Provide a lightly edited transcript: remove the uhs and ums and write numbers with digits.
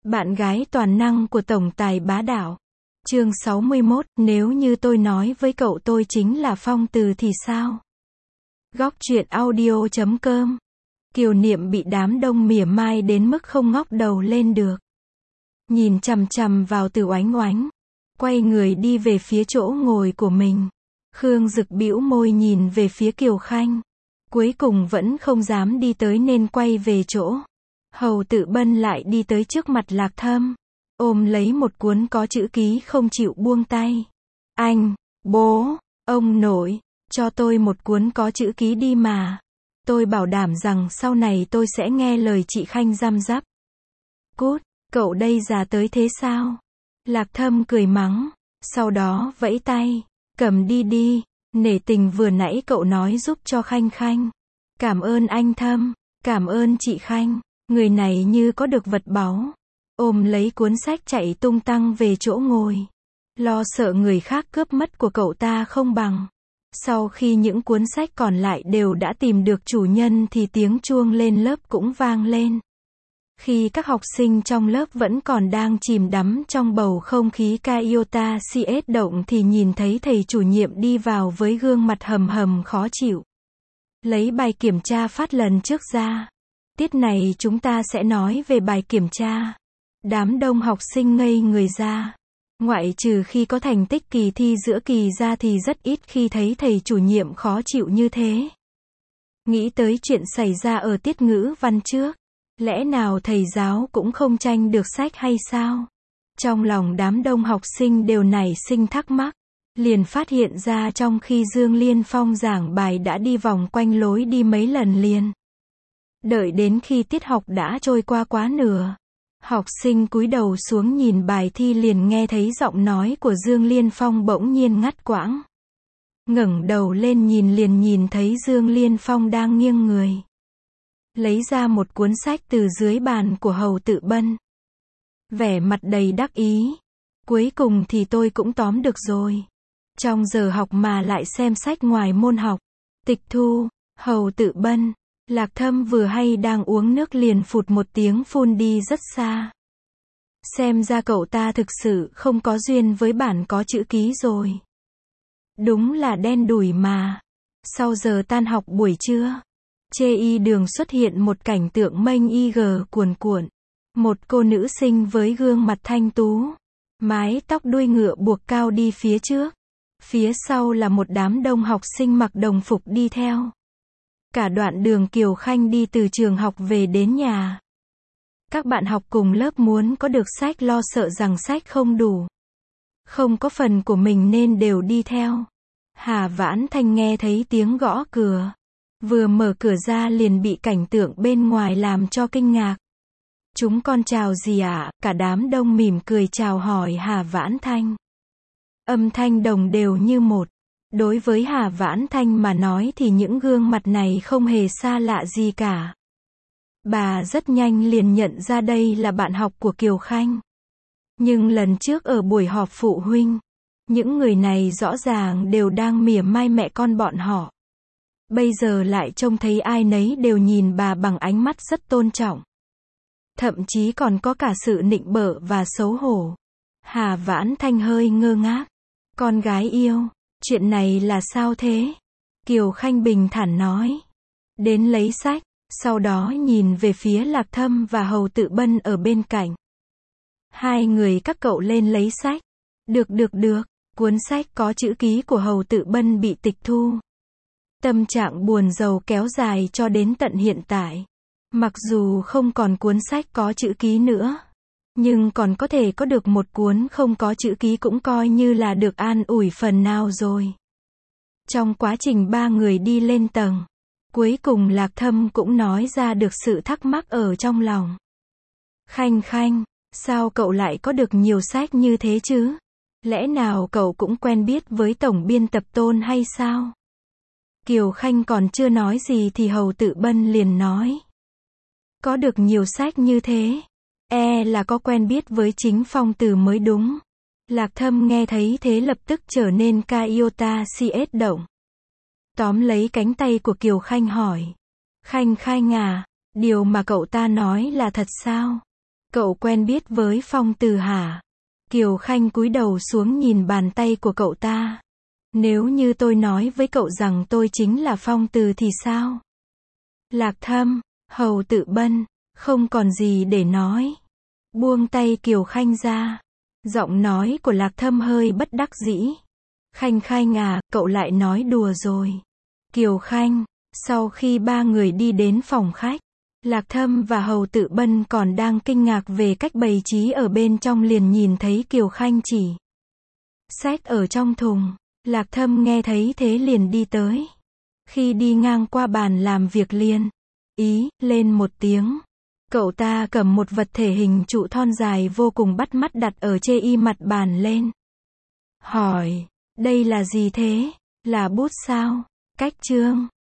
Bạn gái toàn năng của tổng tài bá đạo. Chương 61, nếu như tôi nói với cậu tôi chính là Phong Từ thì sao? Góc truyện audio.com. Kiều Niệm bị đám đông mỉa mai đến mức không ngóc đầu lên được. Nhìn chằm chằm vào Từ Oánh Oánh, quay người đi về phía chỗ ngồi của mình. Khương Dực bĩu môi nhìn về phía Kiều Khanh. Cuối cùng vẫn không dám đi tới nên quay về chỗ. Hầu Tự Bân lại đi tới trước mặt Lạc Thâm, ôm lấy một cuốn có chữ ký không chịu buông tay. Anh, bố, ông nội, cho tôi một cuốn có chữ ký đi mà. Tôi bảo đảm rằng sau này tôi sẽ nghe lời chị Khanh răm rắp. Cút, cậu đây già tới thế sao? Lạc Thâm cười mắng, sau đó vẫy tay, cầm đi đi, nể tình vừa nãy cậu nói giúp cho Khanh Khanh. Cảm ơn anh Thâm, cảm ơn chị Khanh. Người này như có được vật báu, ôm lấy cuốn sách chạy tung tăng về chỗ ngồi, lo sợ người khác cướp mất của cậu ta không bằng. Sau khi những cuốn sách còn lại đều đã tìm được chủ nhân thì tiếng chuông lên lớp cũng vang lên. Khi các học sinh trong lớp vẫn còn đang chìm đắm trong bầu không khí Kaiota CS động thì nhìn thấy thầy chủ nhiệm đi vào với gương mặt hầm hầm khó chịu. Lấy bài kiểm tra phát lần trước ra. Tiết này chúng ta sẽ nói về bài kiểm tra. Đám đông học sinh ngây người ra. Ngoại trừ khi có thành tích kỳ thi giữa kỳ ra thì rất ít khi thấy thầy chủ nhiệm khó chịu như thế. Nghĩ tới chuyện xảy ra ở tiết ngữ văn trước. Lẽ nào thầy giáo cũng không tranh được sách hay sao? Trong lòng đám đông học sinh đều nảy sinh thắc mắc. Liền phát hiện ra trong khi Dương Liên Phong giảng bài đã đi vòng quanh lối đi mấy lần liền. Đợi đến khi tiết học đã trôi qua quá nửa, học sinh cúi đầu xuống nhìn bài thi liền nghe thấy giọng nói của Dương Liên Phong bỗng nhiên ngắt quãng. Ngẩng đầu lên nhìn nhìn thấy Dương Liên Phong đang nghiêng người, lấy ra một cuốn sách từ dưới bàn của Hầu Tự Bân. Vẻ mặt đầy đắc ý. Cuối cùng thì tôi cũng tóm được rồi. Trong giờ học mà lại xem sách ngoài môn học. Tịch thu, Hầu Tự Bân. Lạc Thâm vừa hay đang uống nước liền phụt một tiếng phun đi rất xa. Xem ra cậu ta thực sự không có duyên với bản có chữ ký rồi. Đúng là đen đủi mà. Sau giờ tan học buổi trưa, trên y đường xuất hiện một cảnh tượng mênh IG cuồn cuộn. Một cô nữ sinh với gương mặt thanh tú, mái tóc đuôi ngựa buộc cao đi phía trước. Phía sau là một đám đông học sinh mặc đồng phục đi theo. Cả đoạn đường Kiều Khanh đi từ trường học về đến nhà. Các bạn học cùng lớp muốn có được sách lo sợ rằng sách không đủ. Không có phần của mình nên đều đi theo. Hà Vãn Thanh nghe thấy tiếng gõ cửa. Vừa mở cửa ra liền bị cảnh tượng bên ngoài làm cho kinh ngạc. Chúng con chào gì ạ? Cả đám đông mỉm cười chào hỏi Hà Vãn Thanh. Âm thanh đồng đều như một. Đối với Hà Vãn Thanh mà nói thì những gương mặt này không hề xa lạ gì cả. Bà rất nhanh liền nhận ra đây là bạn học của Kiều Khanh. Nhưng lần trước ở buổi họp phụ huynh, những người này rõ ràng đều đang mỉa mai mẹ con bọn họ. Bây giờ lại trông thấy ai nấy đều nhìn bà bằng ánh mắt rất tôn trọng. Thậm chí còn có cả sự nịnh bợ và xấu hổ. Hà Vãn Thanh hơi ngơ ngác. Con gái yêu, chuyện này là sao thế? Kiều Khanh bình thản nói. Đến lấy sách, sau đó nhìn về phía Lạc Thâm và Hầu Tự Bân ở bên cạnh. Hai người các cậu lên lấy sách. Được, cuốn sách có chữ ký của Hầu Tự Bân bị tịch thu. Tâm trạng buồn rầu kéo dài cho đến tận hiện tại. Mặc dù không còn cuốn sách có chữ ký nữa, nhưng còn có thể có được một cuốn không có chữ ký cũng coi như là được an ủi phần nào rồi. Trong quá trình ba người đi lên tầng, cuối cùng Lạc Thâm cũng nói ra được sự thắc mắc ở trong lòng. Khanh Khanh, sao cậu lại có được nhiều sách như thế chứ? Lẽ nào cậu cũng quen biết với tổng biên tập Tôn hay sao? Kiều Khanh còn chưa nói gì thì Hầu Tự Bân liền nói. Có được nhiều sách như thế, là có quen biết với chính Phong Từ mới đúng. Lạc Thâm nghe thấy thế lập tức trở nên Kaiota CS động. Tóm lấy cánh tay của Kiều Khanh hỏi. Khanh Khanh à, điều mà cậu ta nói là thật sao? Cậu quen biết với Phong Từ hả? Kiều Khanh cúi đầu xuống nhìn bàn tay của cậu ta. Nếu như tôi nói với cậu rằng tôi chính là Phong Từ thì sao? Lạc Thâm, Hầu Tự Bân, không còn gì để nói. Buông tay Kiều Khanh ra. Giọng nói của Lạc Thâm hơi bất đắc dĩ. Khanh Khanh à, cậu lại nói đùa rồi. Kiều Khanh, sau khi ba người đi đến phòng khách, Lạc Thâm và Hầu Tự Bân còn đang kinh ngạc về cách bày trí ở bên trong liền nhìn thấy Kiều Khanh chỉ xách ở trong thùng. Lạc Thâm nghe thấy thế liền đi tới. Khi đi ngang qua bàn làm việc liền lên một tiếng. Cậu ta cầm một vật thể hình trụ thon dài vô cùng bắt mắt đặt ở chê y mặt bàn lên. Hỏi, đây là gì thế? Là bút sao? Cách chương.